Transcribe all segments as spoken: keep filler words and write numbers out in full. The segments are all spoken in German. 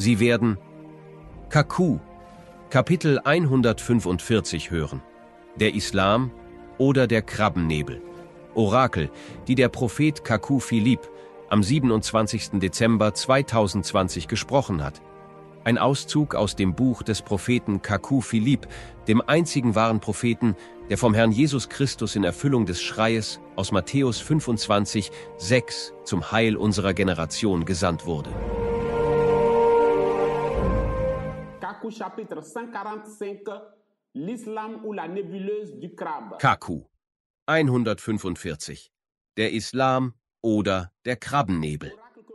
Sie werden Kaku, Kapitel hundertfünfundvierzig hören. Der Islam oder der Krabbennebel. Orakel, die der Prophet Kaku Philipp am siebenundzwanzigsten Dezember zweitausendzwanzig gesprochen hat. Ein Auszug aus dem Buch des Propheten Kaku Philipp, dem einzigen wahren Propheten, der vom Herrn Jesus Christus in Erfüllung des Schreies aus Matthäus fünfundzwanzig, sechs zum Heil unserer Generation gesandt wurde. Kaku chapitre cent quarante-cinq, l'Islam ou la nébuleuse du crabe. Kaku hundertfünfundvierzig. Der Islam oder der Krabbennebel.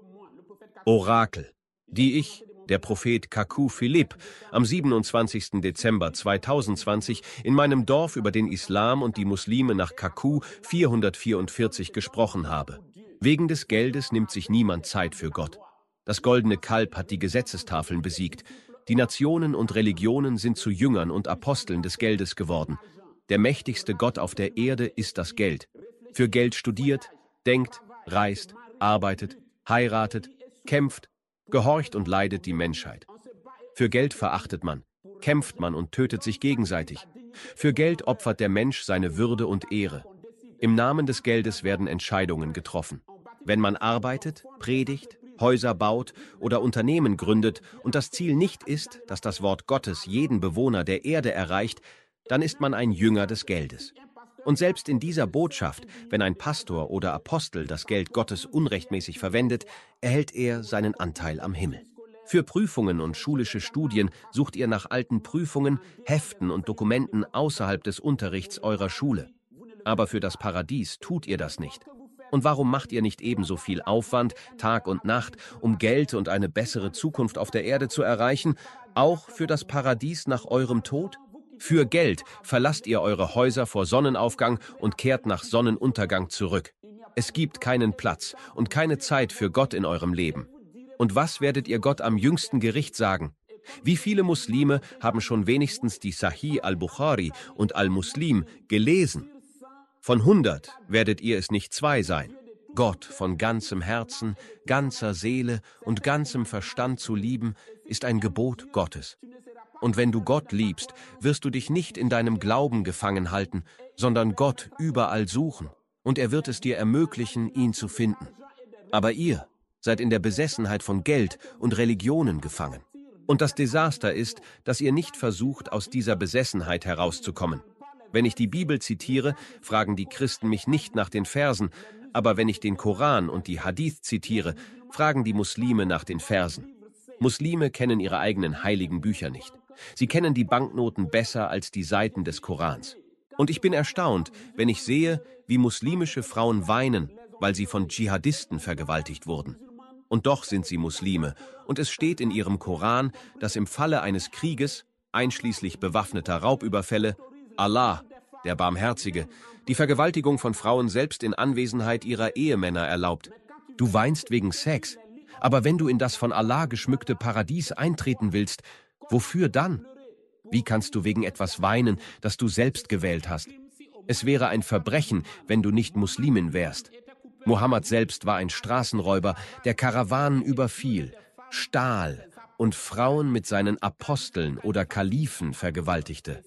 Orakel, die ich, der Prophet Kaku Philipp, am siebenundzwanzigsten Dezember zweitausendzwanzig in meinem Dorf über den Islam und die Muslime nach Kaku vierhundertvierundvierzig gesprochen habe. Wegen des Geldes nimmt sich niemand Zeit für Gott. Das goldene Kalb hat die Gesetzestafeln besiegt. Die Nationen und Religionen sind zu Jüngern und Aposteln des Geldes geworden. Der mächtigste Gott auf der Erde ist das Geld. Für Geld studiert, denkt, reist, arbeitet, heiratet, kämpft, gehorcht und leidet die Menschheit. Für Geld verachtet man, kämpft man und tötet sich gegenseitig. Für Geld opfert der Mensch seine Würde und Ehre. Im Namen des Geldes werden Entscheidungen getroffen. Wenn man arbeitet, predigt, Häuser baut oder Unternehmen gründet und das Ziel nicht ist, dass das Wort Gottes jeden Bewohner der Erde erreicht, dann ist man ein Jünger des Geldes. Und selbst in dieser Botschaft, wenn ein Pastor oder Apostel das Geld Gottes unrechtmäßig verwendet, erhält er seinen Anteil am Himmel. Für Prüfungen und schulische Studien sucht ihr nach alten Prüfungen, Heften und Dokumenten außerhalb des Unterrichts eurer Schule. Aber für das Paradies tut ihr das nicht. Und warum macht ihr nicht ebenso viel Aufwand, Tag und Nacht, um Geld und eine bessere Zukunft auf der Erde zu erreichen, auch für das Paradies nach eurem Tod? Für Geld verlasst ihr eure Häuser vor Sonnenaufgang und kehrt nach Sonnenuntergang zurück. Es gibt keinen Platz und keine Zeit für Gott in eurem Leben. Und was werdet ihr Gott am jüngsten Gericht sagen? Wie viele Muslime haben schon wenigstens die Sahih al-Bukhari und al-Muslim gelesen? Von hundert werdet ihr es nicht zwei sein. Gott von ganzem Herzen, ganzer Seele und ganzem Verstand zu lieben, ist ein Gebot Gottes. Und wenn du Gott liebst, wirst du dich nicht in deinem Glauben gefangen halten, sondern Gott überall suchen, und er wird es dir ermöglichen, ihn zu finden. Aber ihr seid in der Besessenheit von Geld und Religionen gefangen. Und das Desaster ist, dass ihr nicht versucht, aus dieser Besessenheit herauszukommen. Wenn ich die Bibel zitiere, fragen die Christen mich nicht nach den Versen, aber wenn ich den Koran und die Hadith zitiere, fragen die Muslime nach den Versen. Muslime kennen ihre eigenen heiligen Bücher nicht. Sie kennen die Banknoten besser als die Seiten des Korans. Und ich bin erstaunt, wenn ich sehe, wie muslimische Frauen weinen, weil sie von Dschihadisten vergewaltigt wurden. Und doch sind sie Muslime, und es steht in ihrem Koran, dass im Falle eines Krieges, einschließlich bewaffneter Raubüberfälle, Allah, der Barmherzige, die Vergewaltigung von Frauen selbst in Anwesenheit ihrer Ehemänner erlaubt. Du weinst wegen Sex, aber wenn du in das von Allah geschmückte Paradies eintreten willst, wofür dann? Wie kannst du wegen etwas weinen, das du selbst gewählt hast? Es wäre ein Verbrechen, wenn du nicht Muslimin wärst. Mohammed selbst war ein Straßenräuber, der Karawanen überfiel, stahl und Frauen mit seinen Aposteln oder Kalifen vergewaltigte.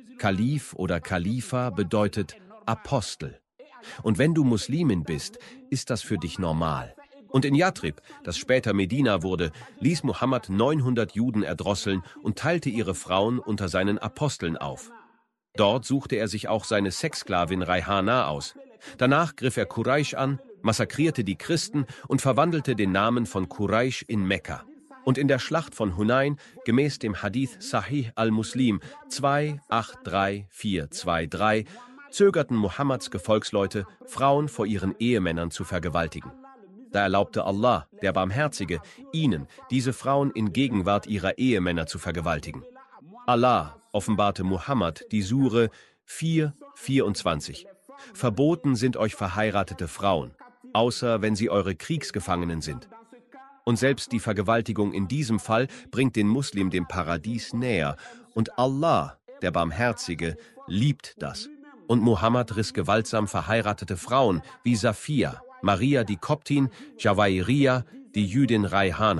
Kalif oder Khalifa bedeutet Apostel. Und wenn du Muslimin bist, ist das für dich normal. Und in Yathrib, das später Medina wurde, ließ Mohammed neunhundert Juden erdrosseln und teilte ihre Frauen unter seinen Aposteln auf. Dort suchte er sich auch seine Sexsklavin Raihana aus. Danach griff er Quraysh an, massakrierte die Christen und verwandelte den Namen von Quraysh in Mekka. Und in der Schlacht von Hunain, gemäß dem Hadith Sahih al-Muslim zwei acht drei vier zwei drei, zögerten Mohammeds Gefolgsleute, Frauen vor ihren Ehemännern zu vergewaltigen. Da erlaubte Allah, der Barmherzige, ihnen, diese Frauen in Gegenwart ihrer Ehemänner zu vergewaltigen. Allah offenbarte Mohammed die Sure vier vierundzwanzig. Verboten sind euch verheiratete Frauen, außer wenn sie eure Kriegsgefangenen sind. Und selbst die Vergewaltigung in diesem Fall bringt den Muslim dem Paradies näher. Und Allah, der Barmherzige, liebt das. Und Mohammed riss gewaltsam verheiratete Frauen wie Safia, Maria die Koptin, Jawairiyya, die Jüdin Raihana.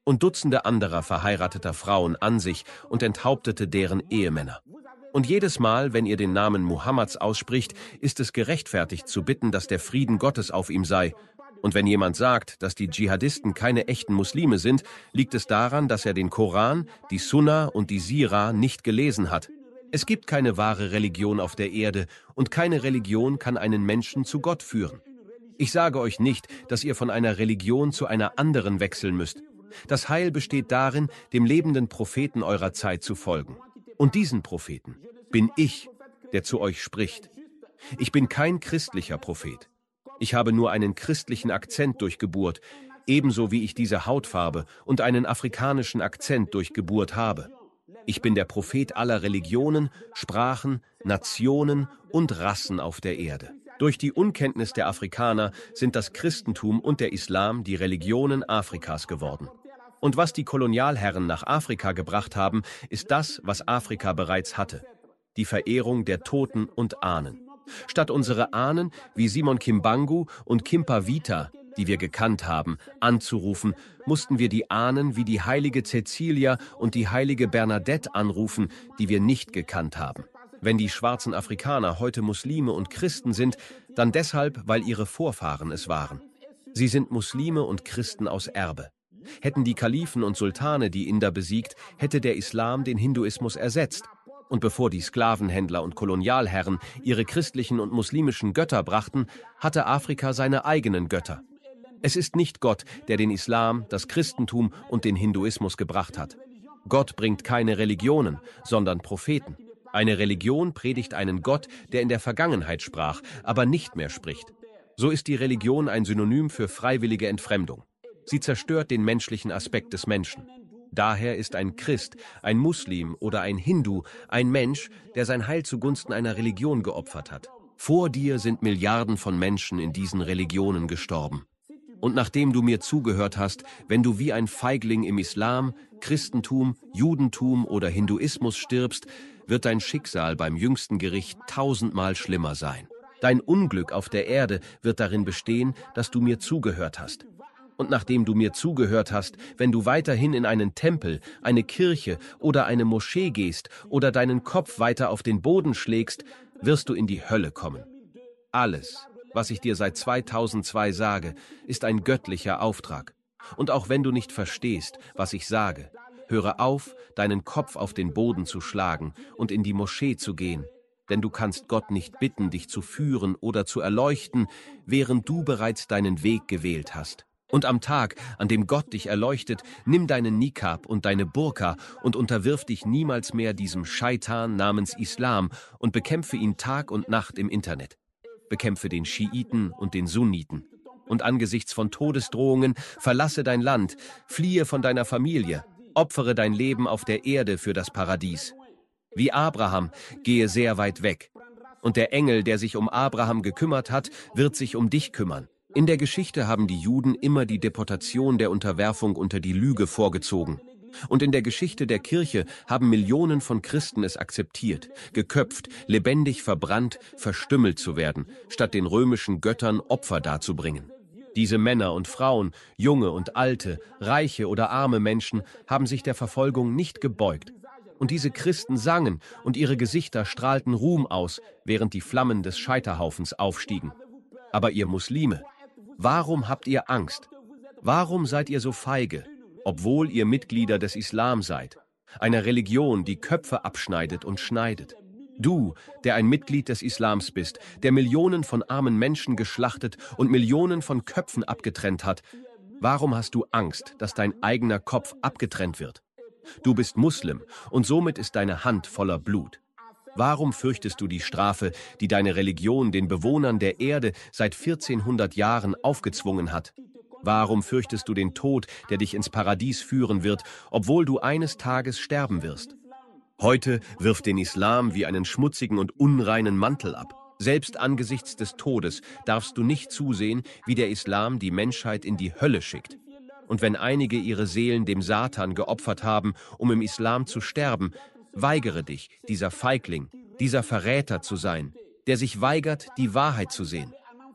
und Dutzende anderer verheirateter Frauen an sich und enthauptete deren Ehemänner. Und jedes Mal, wenn ihr den Namen Muhammads ausspricht, ist es gerechtfertigt zu bitten, dass der Frieden Gottes auf ihm sei. Und wenn jemand sagt, dass die Dschihadisten keine echten Muslime sind, liegt es daran, dass er den Koran, die Sunna und die Sira nicht gelesen hat. Es gibt keine wahre Religion auf der Erde und keine Religion kann einen Menschen zu Gott führen. Ich sage euch nicht, dass ihr von einer Religion zu einer anderen wechseln müsst. Das Heil besteht darin, dem lebenden Propheten eurer Zeit zu folgen. Und diesen Propheten bin ich, der zu euch spricht. Ich bin kein christlicher Prophet. Ich habe nur einen christlichen Akzent durch Geburt, ebenso wie ich diese Hautfarbe und einen afrikanischen Akzent durch Geburt habe. Ich bin der Prophet aller Religionen, Sprachen, Nationen und Rassen auf der Erde. Durch die Unkenntnis der Afrikaner sind das Christentum und der Islam die Religionen Afrikas geworden. Und was die Kolonialherren nach Afrika gebracht haben, ist das, was Afrika bereits hatte: die Verehrung der Toten und Ahnen. Statt unsere Ahnen wie Simon Kimbangu und Kimpa Vita, die wir gekannt haben, anzurufen, mussten wir die Ahnen wie die heilige Cecilia und die heilige Bernadette anrufen, die wir nicht gekannt haben. Wenn die schwarzen Afrikaner heute Muslime und Christen sind, dann deshalb, weil ihre Vorfahren es waren. Sie sind Muslime und Christen aus Erbe. Hätten die Kalifen und Sultane die Inder besiegt, hätte der Islam den Hinduismus ersetzt. Und bevor die Sklavenhändler und Kolonialherren ihre christlichen und muslimischen Götter brachten, hatte Afrika seine eigenen Götter. Es ist nicht Gott, der den Islam, das Christentum und den Hinduismus gebracht hat. Gott bringt keine Religionen, sondern Propheten. Eine Religion predigt einen Gott, der in der Vergangenheit sprach, aber nicht mehr spricht. So ist die Religion ein Synonym für freiwillige Entfremdung. Sie zerstört den menschlichen Aspekt des Menschen. Daher ist ein Christ, ein Muslim oder ein Hindu ein Mensch, der sein Heil zugunsten einer Religion geopfert hat. Vor dir sind Milliarden von Menschen in diesen Religionen gestorben. Und nachdem du mir zugehört hast, wenn du wie ein Feigling im Islam, Christentum, Judentum oder Hinduismus stirbst, wird dein Schicksal beim jüngsten Gericht tausendmal schlimmer sein. Dein Unglück auf der Erde wird darin bestehen, dass du mir zugehört hast. Und nachdem du mir zugehört hast, wenn du weiterhin in einen Tempel, eine Kirche oder eine Moschee gehst oder deinen Kopf weiter auf den Boden schlägst, wirst du in die Hölle kommen. Alles, was ich dir seit zweitausendzwei sage, ist ein göttlicher Auftrag. Und auch wenn du nicht verstehst, was ich sage, höre auf, deinen Kopf auf den Boden zu schlagen und in die Moschee zu gehen, denn du kannst Gott nicht bitten, dich zu führen oder zu erleuchten, während du bereits deinen Weg gewählt hast. Und am Tag, an dem Gott dich erleuchtet, nimm deinen Nikab und deine Burka und unterwirf dich niemals mehr diesem Scheitan namens Islam und bekämpfe ihn Tag und Nacht im Internet. Bekämpfe den Schiiten und den Sunniten. Und angesichts von Todesdrohungen verlasse dein Land, fliehe von deiner Familie, opfere dein Leben auf der Erde für das Paradies. Wie Abraham, gehe sehr weit weg. Und der Engel, der sich um Abraham gekümmert hat, wird sich um dich kümmern. In der Geschichte haben die Juden immer die Deportation der Unterwerfung unter die Lüge vorgezogen. Und in der Geschichte der Kirche haben Millionen von Christen es akzeptiert, geköpft, lebendig verbrannt, verstümmelt zu werden, statt den römischen Göttern Opfer darzubringen. Diese Männer und Frauen, junge und alte, reiche oder arme Menschen haben sich der Verfolgung nicht gebeugt. Und diese Christen sangen und ihre Gesichter strahlten Ruhm aus, während die Flammen des Scheiterhaufens aufstiegen. Aber ihr Muslime, warum habt ihr Angst? Warum seid ihr so feige, obwohl ihr Mitglieder des Islam seid, einer Religion, die Köpfe abschneidet und schneidet? Du, der ein Mitglied des Islams bist, der Millionen von armen Menschen geschlachtet und Millionen von Köpfen abgetrennt hat, warum hast du Angst, dass dein eigener Kopf abgetrennt wird? Du bist Muslim und somit ist deine Hand voller Blut. Warum fürchtest du die Strafe, die deine Religion den Bewohnern der Erde seit vierzehnhundert Jahren aufgezwungen hat? Warum fürchtest du den Tod, der dich ins Paradies führen wird, obwohl du eines Tages sterben wirst? Heute wirf den Islam wie einen schmutzigen und unreinen Mantel ab. Selbst angesichts des Todes darfst du nicht zusehen, wie der Islam die Menschheit in die Hölle schickt. Und wenn einige ihre Seelen dem Satan geopfert haben, um im Islam zu sterben, weigere dich, dieser Feigling, dieser Verräter zu sein, der sich weigert, die Wahrheit zu sehen.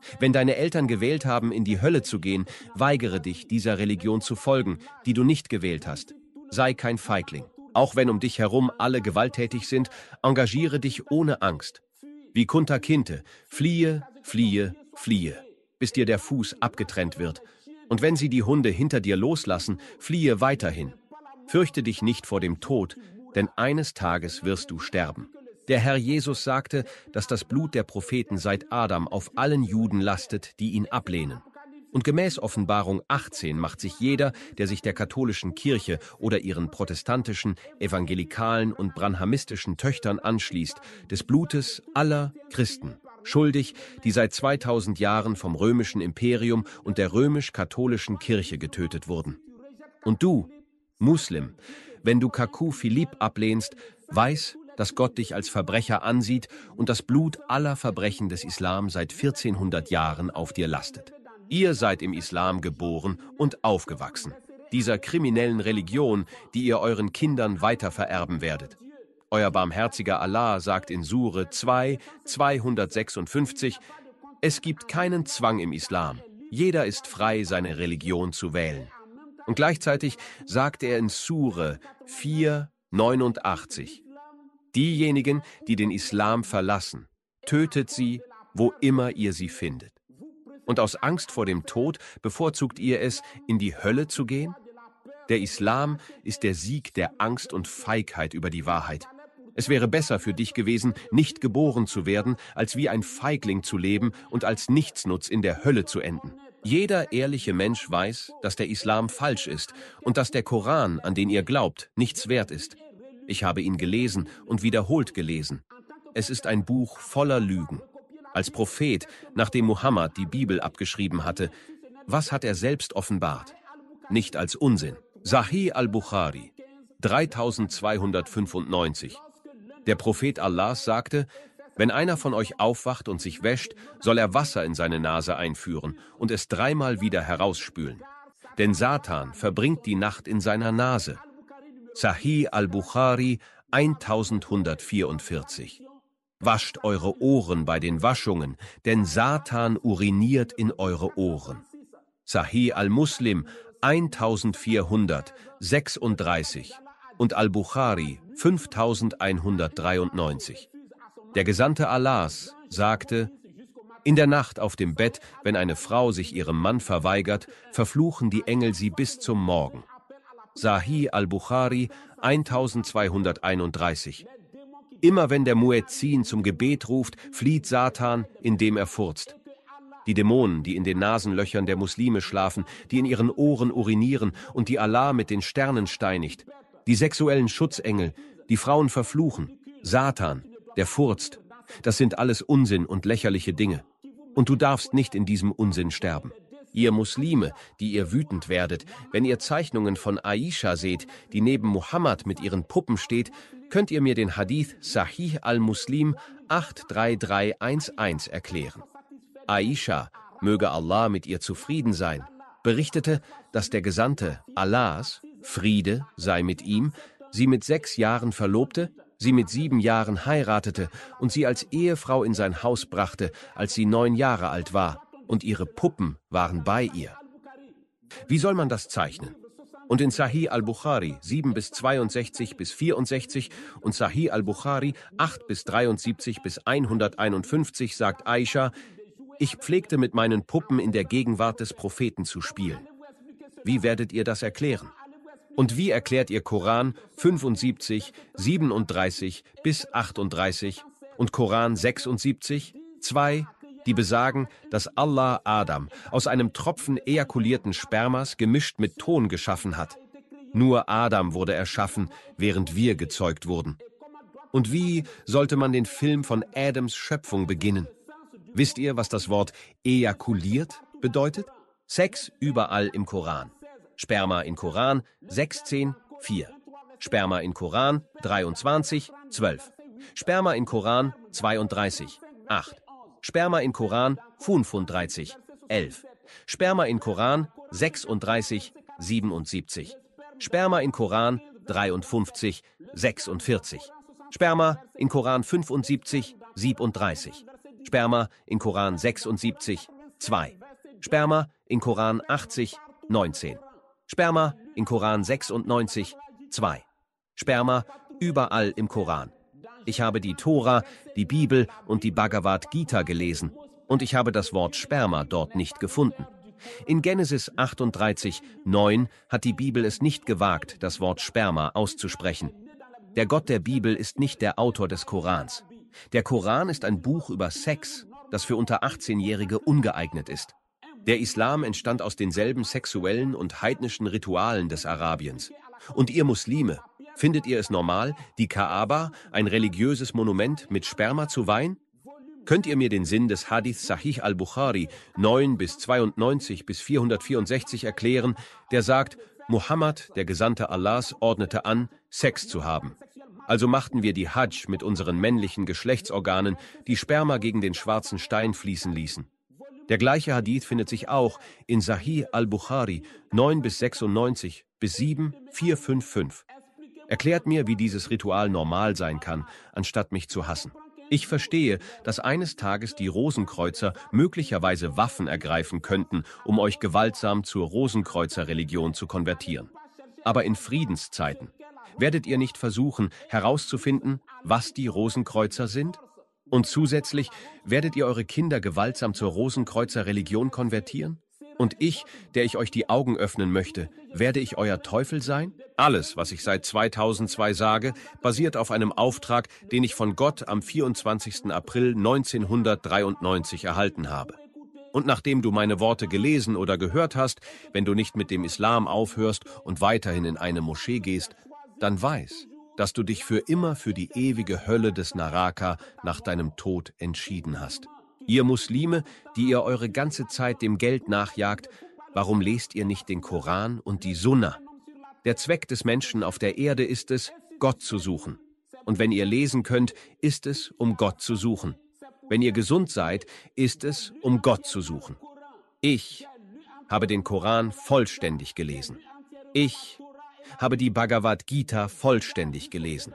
Wenn deine Eltern gewählt haben, in die Hölle zu gehen, weigere dich, dieser Religion zu folgen, die du nicht gewählt hast. Sei kein Feigling. Auch wenn um dich herum alle gewalttätig sind, engagiere dich ohne Angst. Wie Kunta Kinte, fliehe, fliehe, fliehe, bis dir der Fuß abgetrennt wird. Und wenn sie die Hunde hinter dir loslassen, fliehe weiterhin. Fürchte dich nicht vor dem Tod, denn eines Tages wirst du sterben. Der Herr Jesus sagte, dass das Blut der Propheten seit Adam auf allen Juden lastet, die ihn ablehnen. Und gemäß Offenbarung achtzehn macht sich jeder, der sich der katholischen Kirche oder ihren protestantischen, evangelikalen und branhamistischen Töchtern anschließt, des Blutes aller Christen schuldig, die seit zweitausend Jahren vom römischen Imperium und der römisch-katholischen Kirche getötet wurden. Und du, Muslim, wenn du Kaku Philipp ablehnst, weiß, dass Gott dich als Verbrecher ansieht und das Blut aller Verbrechen des Islam seit vierzehnhundert Jahren auf dir lastet. Ihr seid im Islam geboren und aufgewachsen, dieser kriminellen Religion, die ihr euren Kindern weitervererben werdet. Euer barmherziger Allah sagt in Sure zwei, zweihundertsechsundfünfzig, es gibt keinen Zwang im Islam. Jeder ist frei, seine Religion zu wählen. Und gleichzeitig sagt er in Sure vier, neunundachtzig, diejenigen, die den Islam verlassen, tötet sie, wo immer ihr sie findet. Und aus Angst vor dem Tod bevorzugt ihr es, in die Hölle zu gehen? Der Islam ist der Sieg der Angst und Feigheit über die Wahrheit. Es wäre besser für dich gewesen, nicht geboren zu werden, als wie ein Feigling zu leben und als Nichtsnutz in der Hölle zu enden. Jeder ehrliche Mensch weiß, dass der Islam falsch ist und dass der Koran, an den ihr glaubt, nichts wert ist. Ich habe ihn gelesen und wiederholt gelesen. Es ist ein Buch voller Lügen. Als Prophet, nachdem Mohammed die Bibel abgeschrieben hatte, was hat er selbst offenbart? Nicht als Unsinn. Sahih al-Bukhari, dreitausendzweihundertfünfundneunzig. Der Prophet Allahs sagte, wenn einer von euch aufwacht und sich wäscht, soll er Wasser in seine Nase einführen und es dreimal wieder herausspülen. Denn Satan verbringt die Nacht in seiner Nase. Sahih al-Bukhari, elfhundertvierundvierzig. Wascht eure Ohren bei den Waschungen, denn Satan uriniert in eure Ohren. Sahih al-Muslim, eintausendvierhundertsechsunddreißig und al-Bukhari, fünftausendeinhundertdreiundneunzig. Der Gesandte Allahs sagte, in der Nacht auf dem Bett, wenn eine Frau sich ihrem Mann verweigert, verfluchen die Engel sie bis zum Morgen. Sahih al-Bukhari, eintausendzweihunderteinunddreißig. Immer wenn der Muezzin zum Gebet ruft, flieht Satan, indem er furzt. Die Dämonen, die in den Nasenlöchern der Muslime schlafen, die in ihren Ohren urinieren und die Allah mit den Sternen steinigt. Die sexuellen Schutzengel, die Frauen verfluchen. Satan, der furzt. Das sind alles Unsinn und lächerliche Dinge. Und du darfst nicht in diesem Unsinn sterben. Ihr Muslime, die ihr wütend werdet, wenn ihr Zeichnungen von Aisha seht, die neben Muhammad mit ihren Puppen steht, könnt ihr mir den Hadith Sahih al-Muslim acht drei drei eins eins erklären. Aisha, möge Allah mit ihr zufrieden sein, berichtete, dass der Gesandte Allahs, Friede sei mit ihm, sie mit sechs Jahren verlobte, sie mit sieben Jahren heiratete und sie als Ehefrau in sein Haus brachte, als sie neun Jahre alt war, und ihre Puppen waren bei ihr. Wie soll man das zeichnen? Und in Sahih al-Bukhari sieben bis zweiundsechzig bis vierundsechzig und Sahih al-Bukhari acht bis dreiundsiebzig bis hunderteinundfünfzig sagt Aisha, ich pflegte mit meinen Puppen in der Gegenwart des Propheten zu spielen. Wie werdet ihr das erklären? Und wie erklärt ihr Koran fünfundsiebzig, siebenunddreißig bis achtunddreißig und Koran sechsundsiebzig, zwei, die besagen, dass Allah Adam aus einem Tropfen ejakulierten Spermas gemischt mit Ton geschaffen hat. Nur Adam wurde erschaffen, während wir gezeugt wurden. Und wie sollte man den Film von Adams Schöpfung beginnen? Wisst ihr, was das Wort ejakuliert bedeutet? Sex überall im Koran. Sperma in Koran sechzehn, vier. Sperma in Koran dreiundzwanzig, zwölf. Sperma in Koran zweiunddreißig, acht. Sperma in Koran fünfunddreißig, elf. Sperma in Koran sechsunddreißig, siebenundsiebzig. Sperma in Koran dreiundfünfzig, sechsundvierzig. Sperma in Koran fünfundsiebzig, siebenunddreißig. Sperma in Koran sechsundsiebzig, zwei. Sperma in Koran achtzig, neunzehn. Sperma in Koran sechsundneunzig, zwei. Sperma überall im Koran. Ich habe die Tora, die Bibel und die Bhagavad Gita gelesen und ich habe das Wort Sperma dort nicht gefunden. In Genesis achtunddreißig, neun hat die Bibel es nicht gewagt, das Wort Sperma auszusprechen. Der Gott der Bibel ist nicht der Autor des Korans. Der Koran ist ein Buch über Sex, das für unter achtzehnjährige ungeeignet ist. Der Islam entstand aus denselben sexuellen und heidnischen Ritualen des Arabiens. Und ihr Muslime, findet ihr es normal, die Kaaba, ein religiöses Monument, mit Sperma zu weihen? Könnt ihr mir den Sinn des Hadith Sahih al-Bukhari neun bis zweiundneunzig bis vierhundertvierundsechzig erklären, der sagt, Muhammad, der Gesandte Allahs, ordnete an, Sex zu haben. Also machten wir die Hajj mit unseren männlichen Geschlechtsorganen, die Sperma gegen den schwarzen Stein fließen ließen. Der gleiche Hadith findet sich auch in Sahih al-Bukhari neun bis sechsundneunzig bis sieben, vier, fünf, fünf. Erklärt mir, wie dieses Ritual normal sein kann, anstatt mich zu hassen. Ich verstehe, dass eines Tages die Rosenkreuzer möglicherweise Waffen ergreifen könnten, um euch gewaltsam zur Rosenkreuzer-Religion zu konvertieren. Aber in Friedenszeiten werdet ihr nicht versuchen, herauszufinden, was die Rosenkreuzer sind? Und zusätzlich werdet ihr eure Kinder gewaltsam zur Rosenkreuzer-Religion konvertieren? Und ich, der ich euch die Augen öffnen möchte, werde ich euer Teufel sein? Alles, was ich seit zweitausendzwei sage, basiert auf einem Auftrag, den ich von Gott am vierundzwanzigsten April neunzehnhundertdreiundneunzig erhalten habe. Und nachdem du meine Worte gelesen oder gehört hast, wenn du nicht mit dem Islam aufhörst und weiterhin in eine Moschee gehst, dann weiß, dass du dich für immer für die ewige Hölle des Naraka nach deinem Tod entschieden hast. Ihr Muslime, die ihr eure ganze Zeit dem Geld nachjagt, warum lest ihr nicht den Koran und die Sunna? Der Zweck des Menschen auf der Erde ist es, Gott zu suchen. Und wenn ihr lesen könnt, ist es, um Gott zu suchen. Wenn ihr gesund seid, ist es, um Gott zu suchen. Ich habe den Koran vollständig gelesen. Ich habe die Bhagavad Gita vollständig gelesen.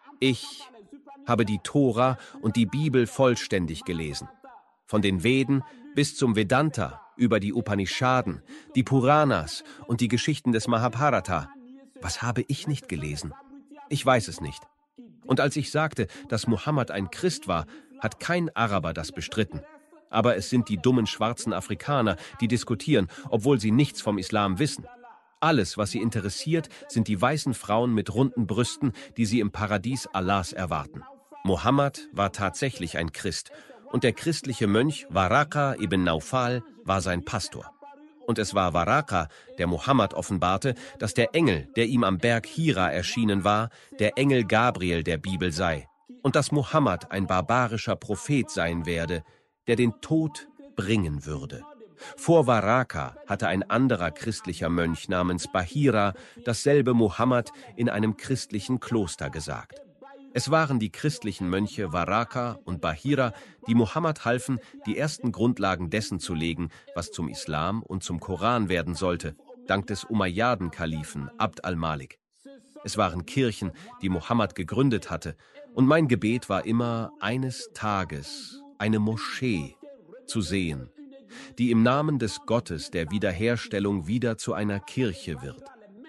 Ich habe die Tora und die Bibel vollständig gelesen. Von den Veden bis zum Vedanta, über die Upanishaden, die Puranas und die Geschichten des Mahabharata. Was habe ich nicht gelesen? Ich weiß es nicht. Und als ich sagte, dass Muhammad ein Christ war, hat kein Araber das bestritten. Aber es sind die dummen schwarzen Afrikaner, die diskutieren, obwohl sie nichts vom Islam wissen. Alles, was sie interessiert, sind die weißen Frauen mit runden Brüsten, die sie im Paradies Allahs erwarten. Mohammed war tatsächlich ein Christ und der christliche Mönch Waraka ibn Naufal war sein Pastor. Und es war Waraka, der Mohammed offenbarte, dass der Engel, der ihm am Berg Hira erschienen war, der Engel Gabriel der Bibel sei und dass Mohammed ein barbarischer Prophet sein werde, der den Tod bringen würde. Vor Waraka hatte ein anderer christlicher Mönch namens Bahira dasselbe Mohammed in einem christlichen Kloster gesagt. Es waren die christlichen Mönche Waraka und Bahira, die Mohammed halfen, die ersten Grundlagen dessen zu legen, was zum Islam und zum Koran werden sollte, dank des Umayyaden-Kalifen Abd al-Malik. Es waren Kirchen, die Mohammed gegründet hatte, und mein Gebet war immer, eines Tages eine Moschee zu sehen, die im Namen des Gottes der Wiederherstellung wieder zu einer Kirche wird.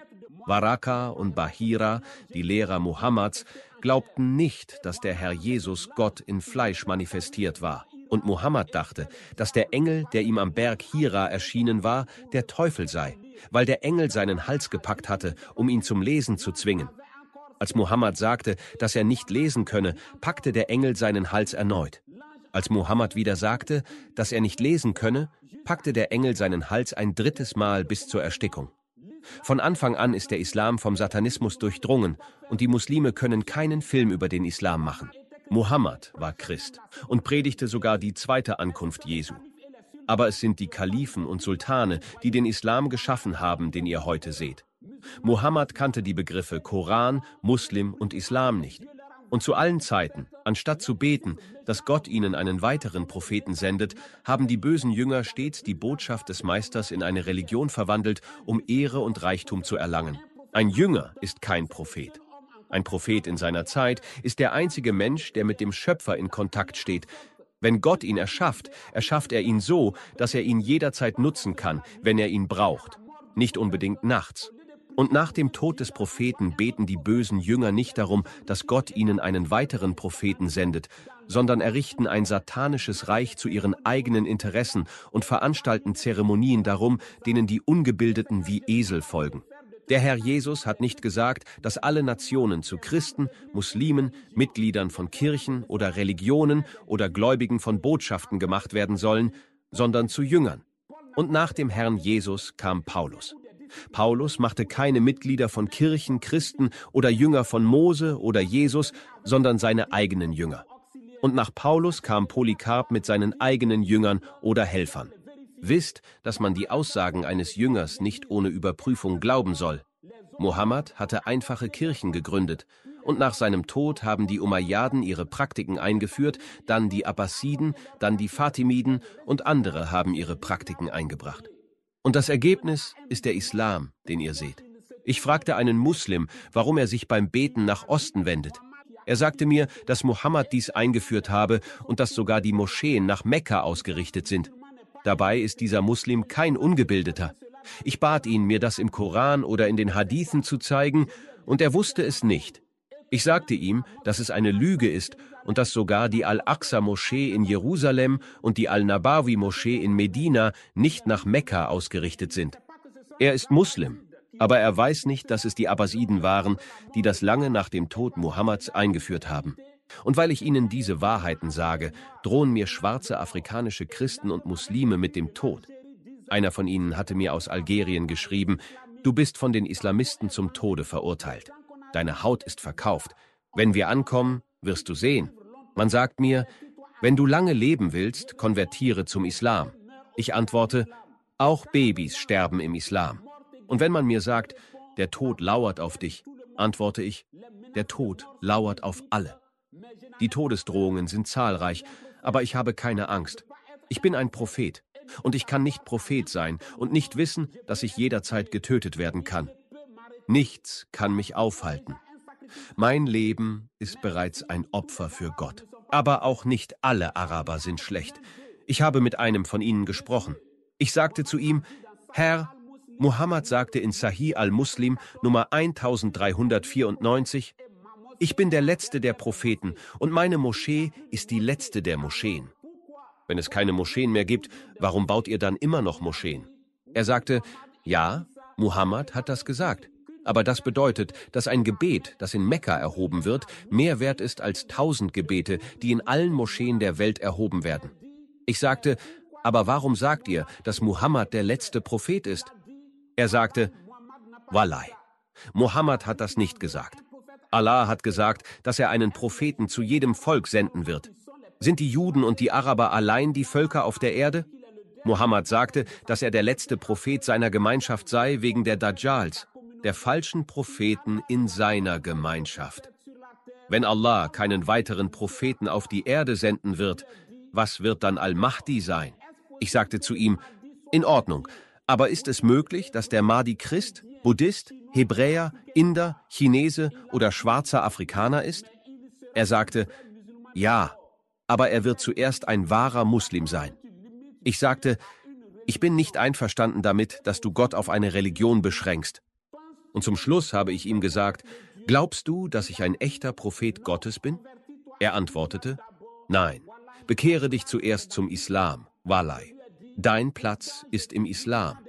Waraka und Bahira, die Lehrer Mohammeds, glaubten nicht, dass der Herr Jesus Gott in Fleisch manifestiert war. Und Mohammed dachte, dass der Engel, der ihm am Berg Hira erschienen war, der Teufel sei, weil der Engel seinen Hals gepackt hatte, um ihn zum Lesen zu zwingen. Als Mohammed sagte, dass er nicht lesen könne, packte der Engel seinen Hals erneut. Als Mohammed wieder sagte, dass er nicht lesen könne, packte der Engel seinen Hals ein drittes Mal bis zur Erstickung. Von Anfang an ist der Islam vom Satanismus durchdrungen und die Muslime können keinen Film über den Islam machen. Mohammed war Christ und predigte sogar die zweite Ankunft Jesu. Aber es sind die Kalifen und Sultane, die den Islam geschaffen haben, den ihr heute seht. Mohammed kannte die Begriffe Koran, Muslim und Islam nicht. Und zu allen Zeiten, anstatt zu beten, dass Gott ihnen einen weiteren Propheten sendet, haben die bösen Jünger stets die Botschaft des Meisters in eine Religion verwandelt, um Ehre und Reichtum zu erlangen. Ein Jünger ist kein Prophet. Ein Prophet in seiner Zeit ist der einzige Mensch, der mit dem Schöpfer in Kontakt steht. Wenn Gott ihn erschafft, erschafft er ihn so, dass er ihn jederzeit nutzen kann, wenn er ihn braucht, nicht unbedingt nachts. Und nach dem Tod des Propheten beten die bösen Jünger nicht darum, dass Gott ihnen einen weiteren Propheten sendet, sondern errichten ein satanisches Reich zu ihren eigenen Interessen und veranstalten Zeremonien darum, denen die Ungebildeten wie Esel folgen. Der Herr Jesus hat nicht gesagt, dass alle Nationen zu Christen, Muslimen, Mitgliedern von Kirchen oder Religionen oder Gläubigen von Botschaften gemacht werden sollen, sondern zu Jüngern. Und nach dem Herrn Jesus kam Paulus. Paulus machte keine Mitglieder von Kirchen, Christen oder Jünger von Mose oder Jesus, sondern seine eigenen Jünger. Und nach Paulus kam Polycarp mit seinen eigenen Jüngern oder Helfern. Wisst, dass man die Aussagen eines Jüngers nicht ohne Überprüfung glauben soll. Mohammed hatte einfache Kirchen gegründet, und nach seinem Tod haben die Umayyaden ihre Praktiken eingeführt, dann die Abbasiden, dann die Fatimiden und andere haben ihre Praktiken eingebracht. Und das Ergebnis ist der Islam, den ihr seht. Ich fragte einen Muslim, warum er sich beim Beten nach Osten wendet. Er sagte mir, dass Mohammed dies eingeführt habe und dass sogar die Moscheen nach Mekka ausgerichtet sind. Dabei ist dieser Muslim kein Ungebildeter. Ich bat ihn, mir das im Koran oder in den Hadithen zu zeigen, und er wusste es nicht. Ich sagte ihm, dass es eine Lüge ist und dass sogar die Al-Aqsa-Moschee in Jerusalem und die Al-Nabawi-Moschee in Medina nicht nach Mekka ausgerichtet sind. Er ist Muslim, aber er weiß nicht, dass es die Abbasiden waren, die das lange nach dem Tod Mohammeds eingeführt haben. Und weil ich ihnen diese Wahrheiten sage, drohen mir schwarze afrikanische Christen und Muslime mit dem Tod. Einer von ihnen hatte mir aus Algerien geschrieben, du bist von den Islamisten zum Tode verurteilt. Deine Haut ist verkauft. Wenn wir ankommen, wirst du sehen. Man sagt mir, wenn du lange leben willst, konvertiere zum Islam. Ich antworte, auch Babys sterben im Islam. Und wenn man mir sagt, der Tod lauert auf dich, antworte ich, der Tod lauert auf alle. Die Todesdrohungen sind zahlreich, aber ich habe keine Angst. Ich bin ein Prophet. Und ich kann nicht Prophet sein und nicht wissen, dass ich jederzeit getötet werden kann. Nichts kann mich aufhalten. Mein Leben ist bereits ein Opfer für Gott. Aber auch nicht alle Araber sind schlecht. Ich habe mit einem von ihnen gesprochen. Ich sagte zu ihm, Herr, Mohammed sagte in Sahih al-Muslim Nummer eintausenddreihundertvierundneunzig, ich bin der letzte der Propheten und meine Moschee ist die letzte der Moscheen. Wenn es keine Moscheen mehr gibt, warum baut ihr dann immer noch Moscheen? Er sagte, ja, Mohammed hat das gesagt. Aber das bedeutet, dass ein Gebet, das in Mekka erhoben wird, mehr wert ist als tausend Gebete, die in allen Moscheen der Welt erhoben werden. Ich sagte, aber warum sagt ihr, dass Mohammed der letzte Prophet ist? Er sagte, Wallahi, Mohammed hat das nicht gesagt. Allah hat gesagt, dass er einen Propheten zu jedem Volk senden wird. Sind die Juden und die Araber allein die Völker auf der Erde? Mohammed sagte, dass er der letzte Prophet seiner Gemeinschaft sei wegen der Dajjals, der falschen Propheten in seiner Gemeinschaft. Wenn Allah keinen weiteren Propheten auf die Erde senden wird, was wird dann Al-Mahdi sein? Ich sagte zu ihm, in Ordnung, aber ist es möglich, dass der Mahdi Christ, Buddhist, Hebräer, Inder, Chinese oder schwarzer Afrikaner ist? Er sagte, ja, aber er wird zuerst ein wahrer Muslim sein. Ich sagte, ich bin nicht einverstanden damit, dass du Gott auf eine Religion beschränkst. Und zum Schluss habe ich ihm gesagt, glaubst du, dass ich ein echter Prophet Gottes bin? Er antwortete, nein, bekehre dich zuerst zum Islam, Wallahi. Dein Platz ist im Islam.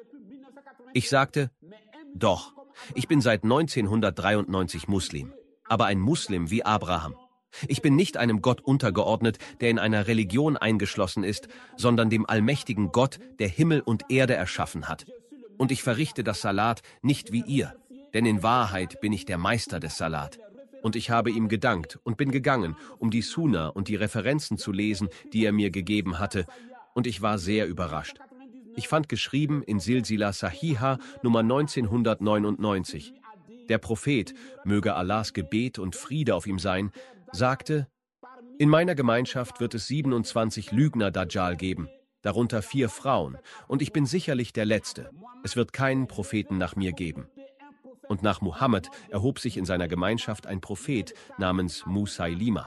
Ich sagte, doch, ich bin seit neunzehnhundertdreiundneunzig Muslim, aber ein Muslim wie Abraham. Ich bin nicht einem Gott untergeordnet, der in einer Religion eingeschlossen ist, sondern dem allmächtigen Gott, der Himmel und Erde erschaffen hat. Und ich verrichte das Salat nicht wie ihr, denn in Wahrheit bin ich der Meister des Salat. Und ich habe ihm gedankt und bin gegangen, um die Sunna und die Referenzen zu lesen, die er mir gegeben hatte, und ich war sehr überrascht. Ich fand geschrieben in Silsila Sahiha Nummer neunzehnhundertneunundneunzig. Der Prophet, möge Allahs Gebet und Friede auf ihm sein, sagte, in meiner Gemeinschaft wird es siebenundzwanzig Lügner Dajjal geben, darunter vier Frauen, und ich bin sicherlich der Letzte. Es wird keinen Propheten nach mir geben. Und nach Mohammed erhob sich in seiner Gemeinschaft ein Prophet namens Musailima.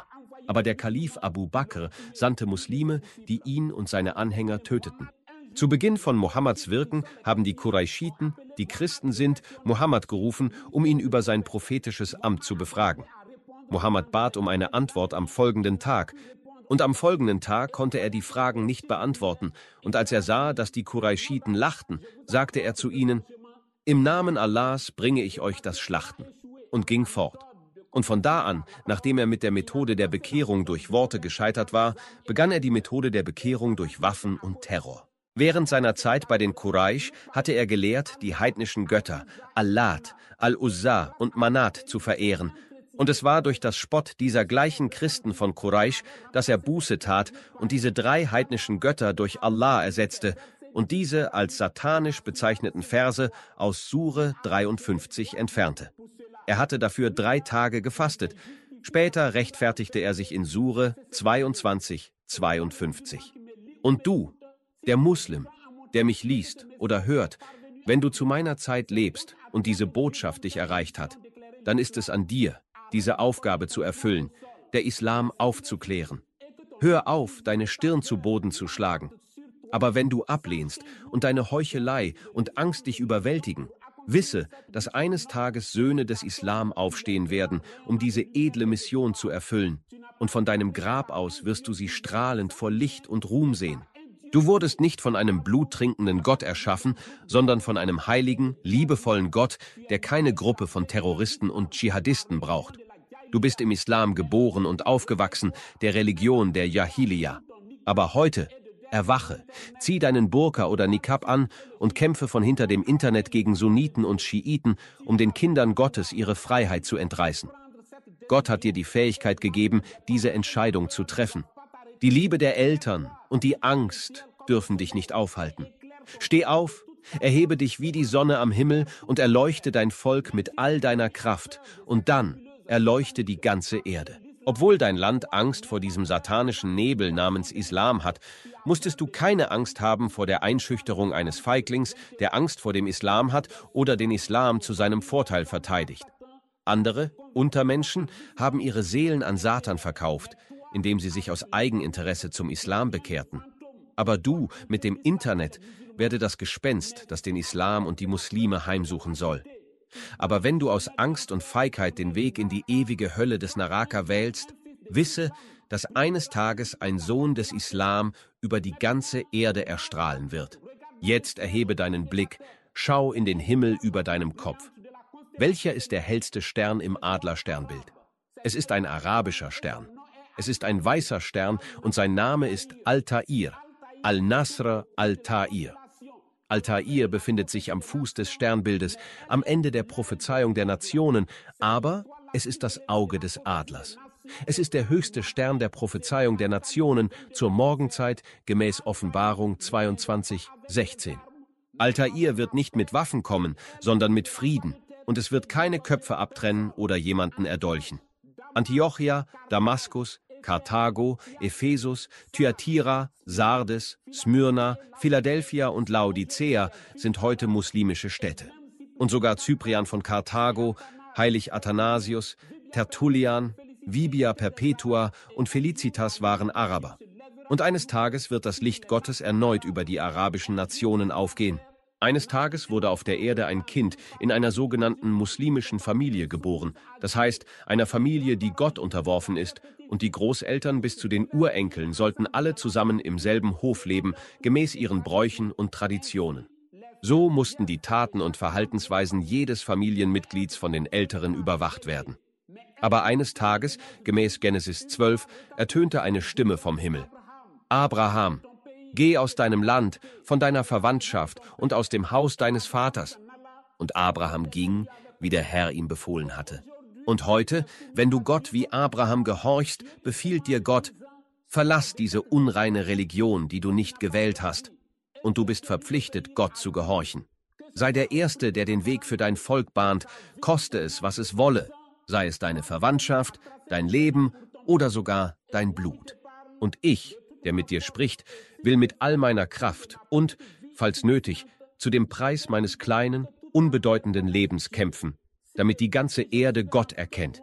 Aber der Kalif Abu Bakr sandte Muslime, die ihn und seine Anhänger töteten. Zu Beginn von Mohammeds Wirken haben die Quraischiten, die Christen sind, Mohammed gerufen, um ihn über sein prophetisches Amt zu befragen. Mohammed bat um eine Antwort am folgenden Tag. Und am folgenden Tag konnte er die Fragen nicht beantworten. Und als er sah, dass die Quraischiten lachten, sagte er zu ihnen: Im Namen Allahs bringe ich euch das Schlachten. Und ging fort. Und von da an, nachdem er mit der Methode der Bekehrung durch Worte gescheitert war, begann er die Methode der Bekehrung durch Waffen und Terror. Während seiner Zeit bei den Quraisch hatte er gelehrt, die heidnischen Götter Allat, Al-Uzza und Manat zu verehren. Und es war durch das Spott dieser gleichen Christen von Quraisch, dass er Buße tat und diese drei heidnischen Götter durch Allah ersetzte und diese als satanisch bezeichneten Verse aus Sure dreiundfünfzig entfernte. Er hatte dafür drei Tage gefastet. Später rechtfertigte er sich in Sure zweiundzwanzig, zweiundfünfzig. Und du, der Muslim, der mich liest oder hört, wenn du zu meiner Zeit lebst und diese Botschaft dich erreicht hat, dann ist es an dir, diese Aufgabe zu erfüllen, der Islam aufzuklären. Hör auf, deine Stirn zu Boden zu schlagen. Aber wenn du ablehnst und deine Heuchelei und Angst dich überwältigen, wisse, dass eines Tages Söhne des Islam aufstehen werden, um diese edle Mission zu erfüllen. Und von deinem Grab aus wirst du sie strahlend vor Licht und Ruhm sehen. Du wurdest nicht von einem bluttrinkenden Gott erschaffen, sondern von einem heiligen, liebevollen Gott, der keine Gruppe von Terroristen und Dschihadisten braucht. Du bist im Islam geboren und aufgewachsen, der Religion der Jahiliya. Aber heute, erwache, zieh deinen Burka oder Niqab an und kämpfe von hinter dem Internet gegen Sunniten und Schiiten, um den Kindern Gottes ihre Freiheit zu entreißen. Gott hat dir die Fähigkeit gegeben, diese Entscheidung zu treffen. Die Liebe der Eltern und die Angst dürfen dich nicht aufhalten. Steh auf, erhebe dich wie die Sonne am Himmel und erleuchte dein Volk mit all deiner Kraft. Und dann erleuchte die ganze Erde. Obwohl dein Land Angst vor diesem satanischen Nebel namens Islam hat, musstest du keine Angst haben vor der Einschüchterung eines Feiglings, der Angst vor dem Islam hat oder den Islam zu seinem Vorteil verteidigt. Andere, Untermenschen, haben ihre Seelen an Satan verkauft, indem sie sich aus Eigeninteresse zum Islam bekehrten. Aber du, mit dem Internet, werde das Gespenst, das den Islam und die Muslime heimsuchen soll. Aber wenn du aus Angst und Feigheit den Weg in die ewige Hölle des Naraka wählst, wisse, dass eines Tages ein Sohn des Islam über die ganze Erde erstrahlen wird. Jetzt erhebe deinen Blick, schau in den Himmel über deinem Kopf. Welcher ist der hellste Stern im Adlersternbild? Es ist ein arabischer Stern. Es ist ein weißer Stern und sein Name ist Al-Ta'ir, Al-Nasr Al-Ta'ir. Al-Ta'ir befindet sich am Fuß des Sternbildes, am Ende der Prophezeiung der Nationen, aber es ist das Auge des Adlers. Es ist der höchste Stern der Prophezeiung der Nationen zur Morgenzeit gemäß Offenbarung zweiundzwanzig, sechzehn. Al-Ta'ir wird nicht mit Waffen kommen, sondern mit Frieden, und es wird keine Köpfe abtrennen oder jemanden erdolchen. Antiochia, Damaskus, Karthago, Ephesus, Thyatira, Sardes, Smyrna, Philadelphia und Laodicea sind heute muslimische Städte. Und sogar Cyprian von Karthago, Heilig Athanasius, Tertullian, Vibia Perpetua und Felicitas waren Araber. Und eines Tages wird das Licht Gottes erneut über die arabischen Nationen aufgehen. Eines Tages wurde auf der Erde ein Kind in einer sogenannten muslimischen Familie geboren, das heißt einer Familie, die Gott unterworfen ist, und die Großeltern bis zu den Urenkeln sollten alle zusammen im selben Hof leben, gemäß ihren Bräuchen und Traditionen. So mussten die Taten und Verhaltensweisen jedes Familienmitglieds von den Älteren überwacht werden. Aber eines Tages, gemäß Genesis zwölf, ertönte eine Stimme vom Himmel: Abraham, geh aus deinem Land, von deiner Verwandtschaft und aus dem Haus deines Vaters. Und Abraham ging, wie der Herr ihm befohlen hatte. Und heute, wenn du Gott wie Abraham gehorchst, befiehlt dir Gott: Verlass diese unreine Religion, die du nicht gewählt hast. Und du bist verpflichtet, Gott zu gehorchen. Sei der Erste, der den Weg für dein Volk bahnt, koste es, was es wolle, sei es deine Verwandtschaft, dein Leben oder sogar dein Blut. Und ich, der mit dir spricht, will mit all meiner Kraft und, falls nötig, zu dem Preis meines kleinen, unbedeutenden Lebens kämpfen, damit die ganze Erde Gott erkennt.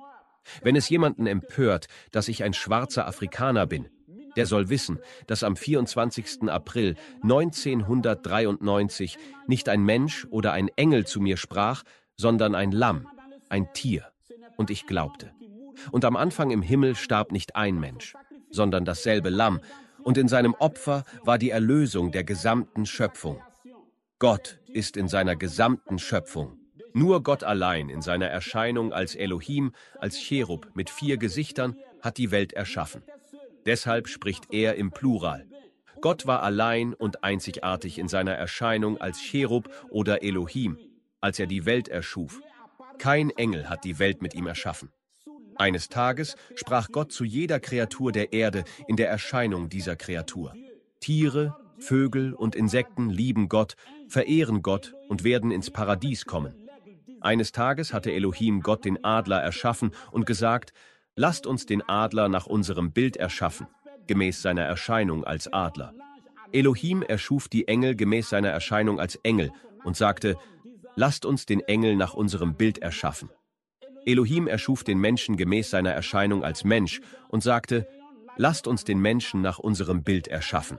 Wenn es jemanden empört, dass ich ein schwarzer Afrikaner bin, der soll wissen, dass am vierundzwanzigsten April neunzehnhundertdreiundneunzig nicht ein Mensch oder ein Engel zu mir sprach, sondern ein Lamm, ein Tier. Und ich glaubte. Und am Anfang im Himmel starb nicht ein Mensch, sondern dasselbe Lamm, und in seinem Opfer war die Erlösung der gesamten Schöpfung. Gott ist in seiner gesamten Schöpfung. Nur Gott allein in seiner Erscheinung als Elohim, als Cherub mit vier Gesichtern, hat die Welt erschaffen. Deshalb spricht er im Plural. Gott war allein und einzigartig in seiner Erscheinung als Cherub oder Elohim, als er die Welt erschuf. Kein Engel hat die Welt mit ihm erschaffen. Eines Tages sprach Gott zu jeder Kreatur der Erde in der Erscheinung dieser Kreatur. Tiere, Vögel und Insekten lieben Gott, verehren Gott und werden ins Paradies kommen. Eines Tages hatte Elohim Gott den Adler erschaffen und gesagt: Lasst uns den Adler nach unserem Bild erschaffen, gemäß seiner Erscheinung als Adler. Elohim erschuf die Engel gemäß seiner Erscheinung als Engel und sagte: Lasst uns den Engel nach unserem Bild erschaffen. Elohim erschuf den Menschen gemäß seiner Erscheinung als Mensch und sagte: Lasst uns den Menschen nach unserem Bild erschaffen.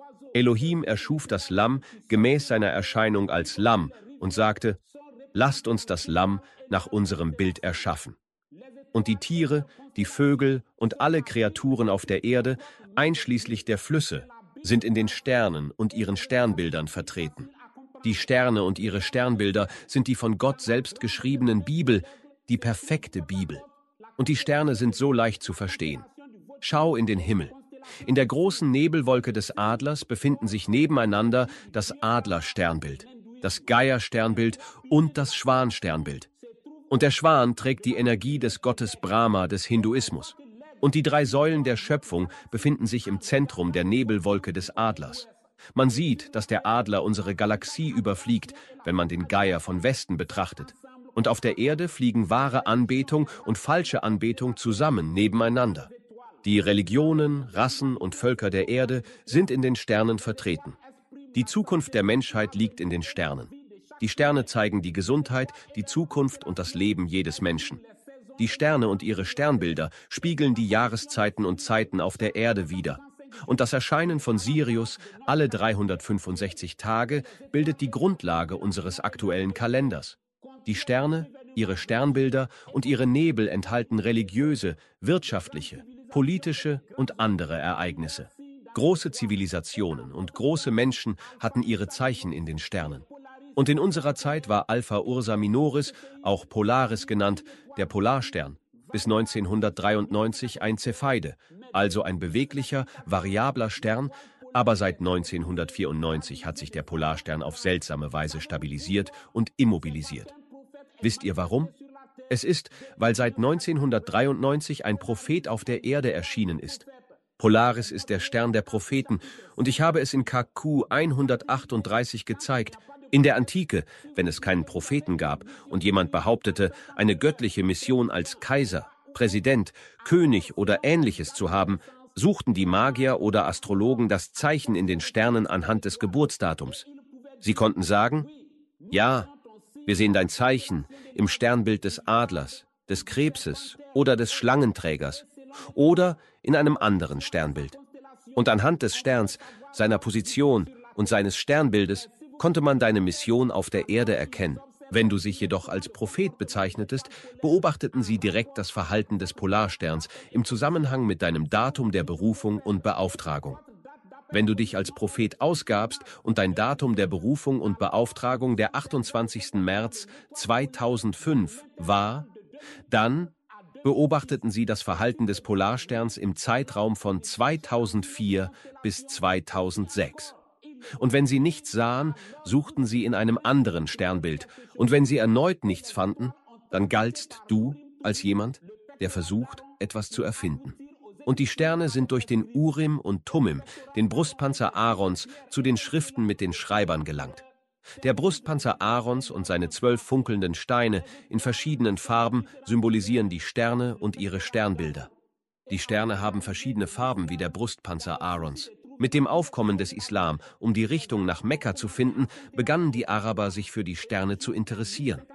Elohim erschuf das Lamm gemäß seiner Erscheinung als Lamm und sagte: Lasst uns das Lamm nach unserem Bild erschaffen. Und die Tiere, die Vögel und alle Kreaturen auf der Erde, einschließlich der Flüsse, sind in den Sternen und ihren Sternbildern vertreten. Die Sterne und ihre Sternbilder sind die von Gott selbst geschriebenen Bibel, die perfekte Bibel. Und die Sterne sind so leicht zu verstehen. Schau in den Himmel. In der großen Nebelwolke des Adlers befinden sich nebeneinander das Adlersternbild, das Geiersternbild und das Schwansternbild. Und der Schwan trägt die Energie des Gottes Brahma des Hinduismus. Und die drei Säulen der Schöpfung befinden sich im Zentrum der Nebelwolke des Adlers. Man sieht, dass der Adler unsere Galaxie überfliegt, wenn man den Geier von Westen betrachtet. Und auf der Erde fliegen wahre Anbetung und falsche Anbetung zusammen nebeneinander. Die Religionen, Rassen und Völker der Erde sind in den Sternen vertreten. Die Zukunft der Menschheit liegt in den Sternen. Die Sterne zeigen die Gesundheit, die Zukunft und das Leben jedes Menschen. Die Sterne und ihre Sternbilder spiegeln die Jahreszeiten und Zeiten auf der Erde wider. Und das Erscheinen von Sirius alle dreihundertfünfundsechzig Tage bildet die Grundlage unseres aktuellen Kalenders. Die Sterne, ihre Sternbilder und ihre Nebel enthalten religiöse, wirtschaftliche, politische und andere Ereignisse. Große Zivilisationen und große Menschen hatten ihre Zeichen in den Sternen. Und in unserer Zeit war Alpha Ursa Minoris, auch Polaris genannt, der Polarstern, bis neunzehnhundertdreiundneunzig ein Cepheide, also ein beweglicher, variabler Stern, aber seit neunzehnhundertvierundneunzig hat sich der Polarstern auf seltsame Weise stabilisiert und immobilisiert. Wisst ihr warum? Es ist, weil seit neunzehnhundertdreiundneunzig ein Prophet auf der Erde erschienen ist. Polaris ist der Stern der Propheten und ich habe es in K Q hundertachtunddreißig gezeigt. In der Antike, wenn es keinen Propheten gab und jemand behauptete, eine göttliche Mission als Kaiser, Präsident, König oder Ähnliches zu haben, suchten die Magier oder Astrologen das Zeichen in den Sternen anhand des Geburtsdatums. Sie konnten sagen: Ja, wir sehen dein Zeichen im Sternbild des Adlers, des Krebses oder des Schlangenträgers oder in einem anderen Sternbild. Und anhand des Sterns, seiner Position und seines Sternbildes konnte man deine Mission auf der Erde erkennen. Wenn du dich jedoch als Prophet bezeichnetest, beobachteten sie direkt das Verhalten des Polarsterns im Zusammenhang mit deinem Datum der Berufung und Beauftragung. Wenn du dich als Prophet ausgabst und dein Datum der Berufung und Beauftragung der achtundzwanzigsten März zweitausendfünf war, dann beobachteten sie das Verhalten des Polarsterns im Zeitraum von zweitausendvier bis zweitausendsechs. Und wenn sie nichts sahen, suchten sie in einem anderen Sternbild. Und wenn sie erneut nichts fanden, dann galtst du als jemand, der versucht, etwas zu erfinden. Und die Sterne sind durch den Urim und Thummim, den Brustpanzer Aarons, zu den Schriften mit den Schreibern gelangt. Der Brustpanzer Aarons und seine zwölf funkelnden Steine in verschiedenen Farben symbolisieren die Sterne und ihre Sternbilder. Die Sterne haben verschiedene Farben wie der Brustpanzer Aarons. Mit dem Aufkommen des Islam, um die Richtung nach Mekka zu finden, begannen die Araber sich für die Sterne zu interessieren.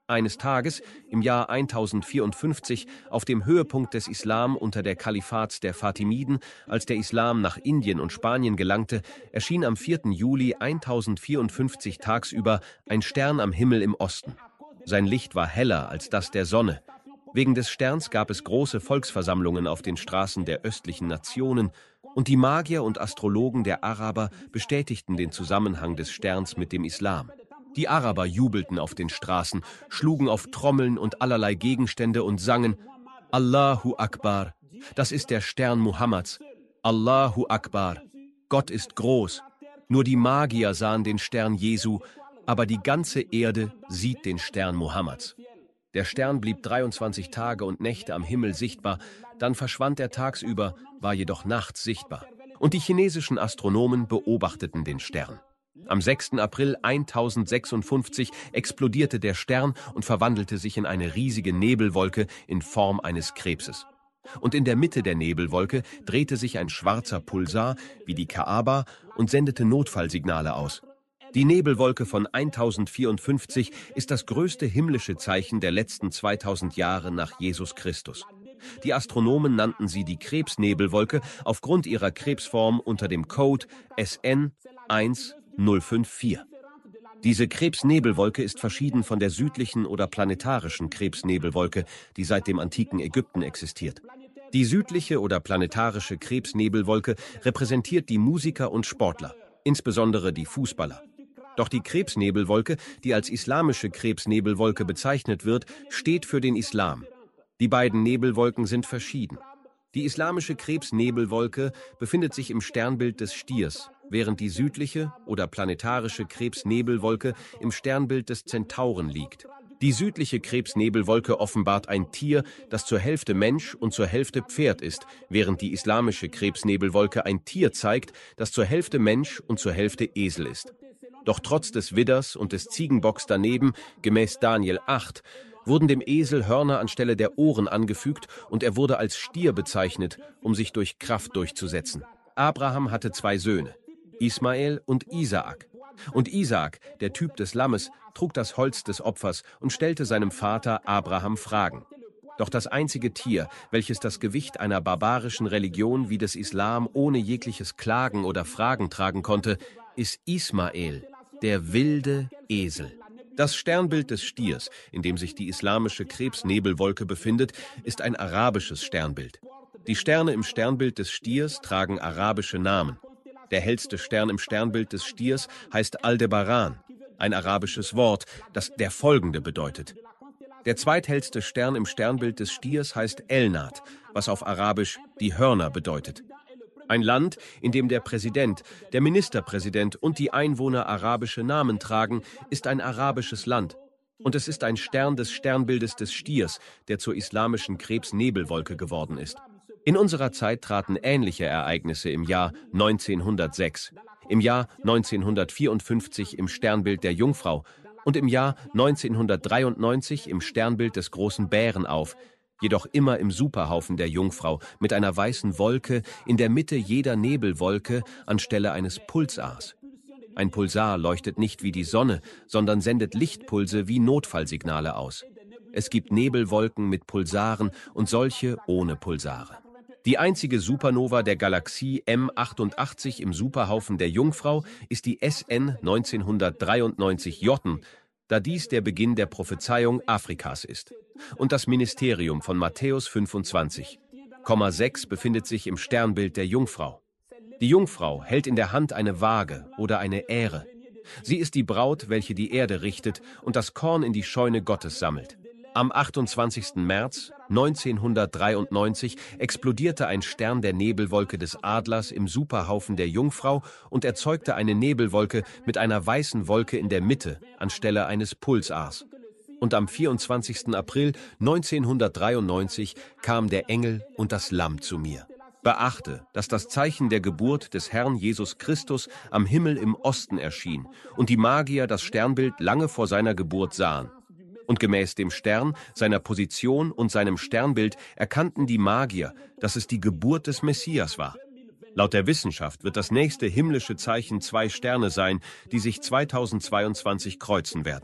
Eines Tages, im Jahr tausendvierundfünfzig, auf dem Höhepunkt des Islam unter der Kalifats der Fatimiden, als der Islam nach Indien und Spanien gelangte, erschien am vierten Juli tausendvierundfünfzig tagsüber ein Stern am Himmel im Osten. Sein Licht war heller als das der Sonne. Wegen des Sterns gab es große Volksversammlungen auf den Straßen der östlichen Nationen, und die Magier und Astrologen der Araber bestätigten den Zusammenhang des Sterns mit dem Islam. Die Araber jubelten auf den Straßen, schlugen auf Trommeln und allerlei Gegenstände und sangen: Allahu Akbar, das ist der Stern Muhammads. Allahu Akbar, Gott ist groß. Nur die Magier sahen den Stern Jesu, aber die ganze Erde sieht den Stern Muhammads. Der Stern blieb dreiundzwanzig Tage und Nächte am Himmel sichtbar, dann verschwand er tagsüber, war jedoch nachts sichtbar. Und die chinesischen Astronomen beobachteten den Stern. Am sechsten April tausendsechsundfünfzig explodierte der Stern und verwandelte sich in eine riesige Nebelwolke in Form eines Krebses. Und in der Mitte der Nebelwolke drehte sich ein schwarzer Pulsar wie die Kaaba und sendete Notfallsignale aus. Die Nebelwolke von tausendvierundfünfzig ist das größte himmlische Zeichen der letzten zweitausend Jahre nach Jesus Christus. Die Astronomen nannten sie die Krebsnebelwolke aufgrund ihrer Krebsform unter dem Code S N eins null fünf vier. Diese Krebsnebelwolke ist verschieden von der südlichen oder planetarischen Krebsnebelwolke, die seit dem antiken Ägypten existiert. Die südliche oder planetarische Krebsnebelwolke repräsentiert die Musiker und Sportler, insbesondere die Fußballer. Doch die Krebsnebelwolke, die als islamische Krebsnebelwolke bezeichnet wird, steht für den Islam. Die beiden Nebelwolken sind verschieden. Die islamische Krebsnebelwolke befindet sich im Sternbild des Stiers, während die südliche oder planetarische Krebsnebelwolke im Sternbild des Zentauren liegt. Die südliche Krebsnebelwolke offenbart ein Tier, das zur Hälfte Mensch und zur Hälfte Pferd ist, während die islamische Krebsnebelwolke ein Tier zeigt, das zur Hälfte Mensch und zur Hälfte Esel ist. Doch trotz des Widders und des Ziegenbocks daneben, gemäß Daniel acht, wurden dem Esel Hörner anstelle der Ohren angefügt und er wurde als Stier bezeichnet, um sich durch Kraft durchzusetzen. Abraham hatte zwei Söhne, Ismael und Isaak. Und Isaak, der Typ des Lammes, trug das Holz des Opfers und stellte seinem Vater Abraham Fragen. Doch das einzige Tier, welches das Gewicht einer barbarischen Religion wie des Islam ohne jegliches Klagen oder Fragen tragen konnte, ist Ismael, der wilde Esel. Das Sternbild des Stiers, in dem sich die islamische Krebsnebelwolke befindet, ist ein arabisches Sternbild. Die Sterne im Sternbild des Stiers tragen arabische Namen. Der hellste Stern im Sternbild des Stiers heißt Aldebaran, ein arabisches Wort, das der folgende bedeutet. Der zweithellste Stern im Sternbild des Stiers heißt Elnat, was auf Arabisch die Hörner bedeutet. Ein Land, in dem der Präsident, der Ministerpräsident und die Einwohner arabische Namen tragen, ist ein arabisches Land. Und es ist ein Stern des Sternbildes des Stiers, der zur islamischen Krebsnebelwolke geworden ist. In unserer Zeit traten ähnliche Ereignisse im Jahr neunzehnhundertsechs, im Jahr neunzehnhundertvierundfünfzig im Sternbild der Jungfrau und im Jahr neunzehnhundertdreiundneunzig im Sternbild des großen Bären auf, jedoch immer im Superhaufen der Jungfrau mit einer weißen Wolke in der Mitte jeder Nebelwolke anstelle eines Pulsars. Ein Pulsar leuchtet nicht wie die Sonne, sondern sendet Lichtpulse wie Notfallsignale aus. Es gibt Nebelwolken mit Pulsaren und solche ohne Pulsare. Die einzige Supernova der Galaxie M achtundachtzig im Superhaufen der Jungfrau ist die S N neunzehnhundertdreiundneunzig J, da dies der Beginn der Prophezeiung Afrikas ist. Und das Ministerium von Matthäus fünfundzwanzig, Komma sechs befindet sich im Sternbild der Jungfrau. Die Jungfrau hält in der Hand eine Waage oder eine Ähre. Sie ist die Braut, welche die Erde richtet und das Korn in die Scheune Gottes sammelt. Am achtundzwanzigsten März neunzehnhundertdreiundneunzig explodierte ein Stern der Nebelwolke des Adlers im Superhaufen der Jungfrau und erzeugte eine Nebelwolke mit einer weißen Wolke in der Mitte anstelle eines Pulsars. Und am vierundzwanzigsten April neunzehnhundertdreiundneunzig kam der Engel und das Lamm zu mir. Beachte, dass das Zeichen der Geburt des Herrn Jesus Christus am Himmel im Osten erschien und die Magier das Sternbild lange vor seiner Geburt sahen. Und gemäß dem Stern, seiner Position und seinem Sternbild erkannten die Magier, dass es die Geburt des Messias war. Laut der Wissenschaft wird das nächste himmlische Zeichen zwei Sterne sein, die sich zweitausendzweiundzwanzig kreuzen werden.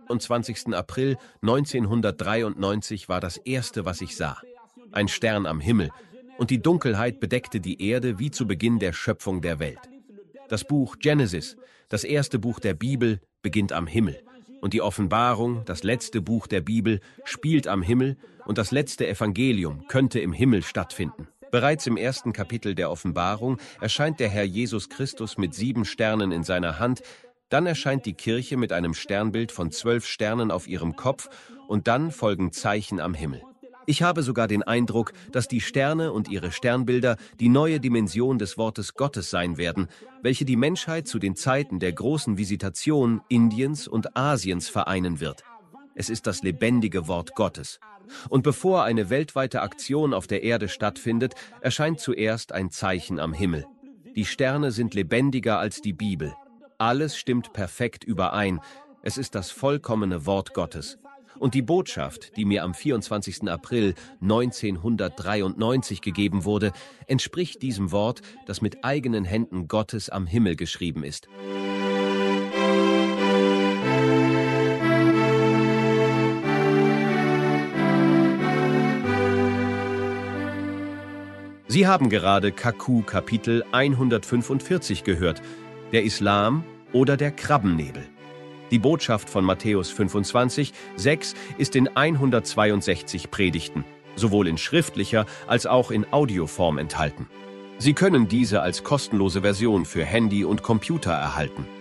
vierundzwanzigsten April neunzehnhundertdreiundneunzig war das erste, was ich sah. Ein Stern am Himmel, und die Dunkelheit bedeckte die Erde wie zu Beginn der Schöpfung der Welt. Das Buch Genesis, das erste Buch der Bibel, beginnt am Himmel. Und die Offenbarung, das letzte Buch der Bibel, spielt am Himmel, und das letzte Evangelium könnte im Himmel stattfinden. Bereits im ersten Kapitel der Offenbarung erscheint der Herr Jesus Christus mit sieben Sternen in seiner Hand, dann erscheint die Kirche mit einem Sternbild von zwölf Sternen auf ihrem Kopf, und dann folgen Zeichen am Himmel. Ich habe sogar den Eindruck, dass die Sterne und ihre Sternbilder die neue Dimension des Wortes Gottes sein werden, welche die Menschheit zu den Zeiten der großen Visitation Indiens und Asiens vereinen wird. Es ist das lebendige Wort Gottes. Und bevor eine weltweite Aktion auf der Erde stattfindet, erscheint zuerst ein Zeichen am Himmel. Die Sterne sind lebendiger als die Bibel. Alles stimmt perfekt überein. Es ist das vollkommene Wort Gottes. Und die Botschaft, die mir am vierundzwanzigsten April neunzehnhundertdreiundneunzig gegeben wurde, entspricht diesem Wort, das mit eigenen Händen Gottes am Himmel geschrieben ist. Sie haben gerade Kaku Kapitel hundertfünfundvierzig gehört, der Islam oder der Krabbennebel. Die Botschaft von Matthäus fünfundzwanzig, sechs ist in hundertzweiundsechzig Predigten, sowohl in schriftlicher als auch in Audioform enthalten. Sie können diese als kostenlose Version für Handy und Computer erhalten.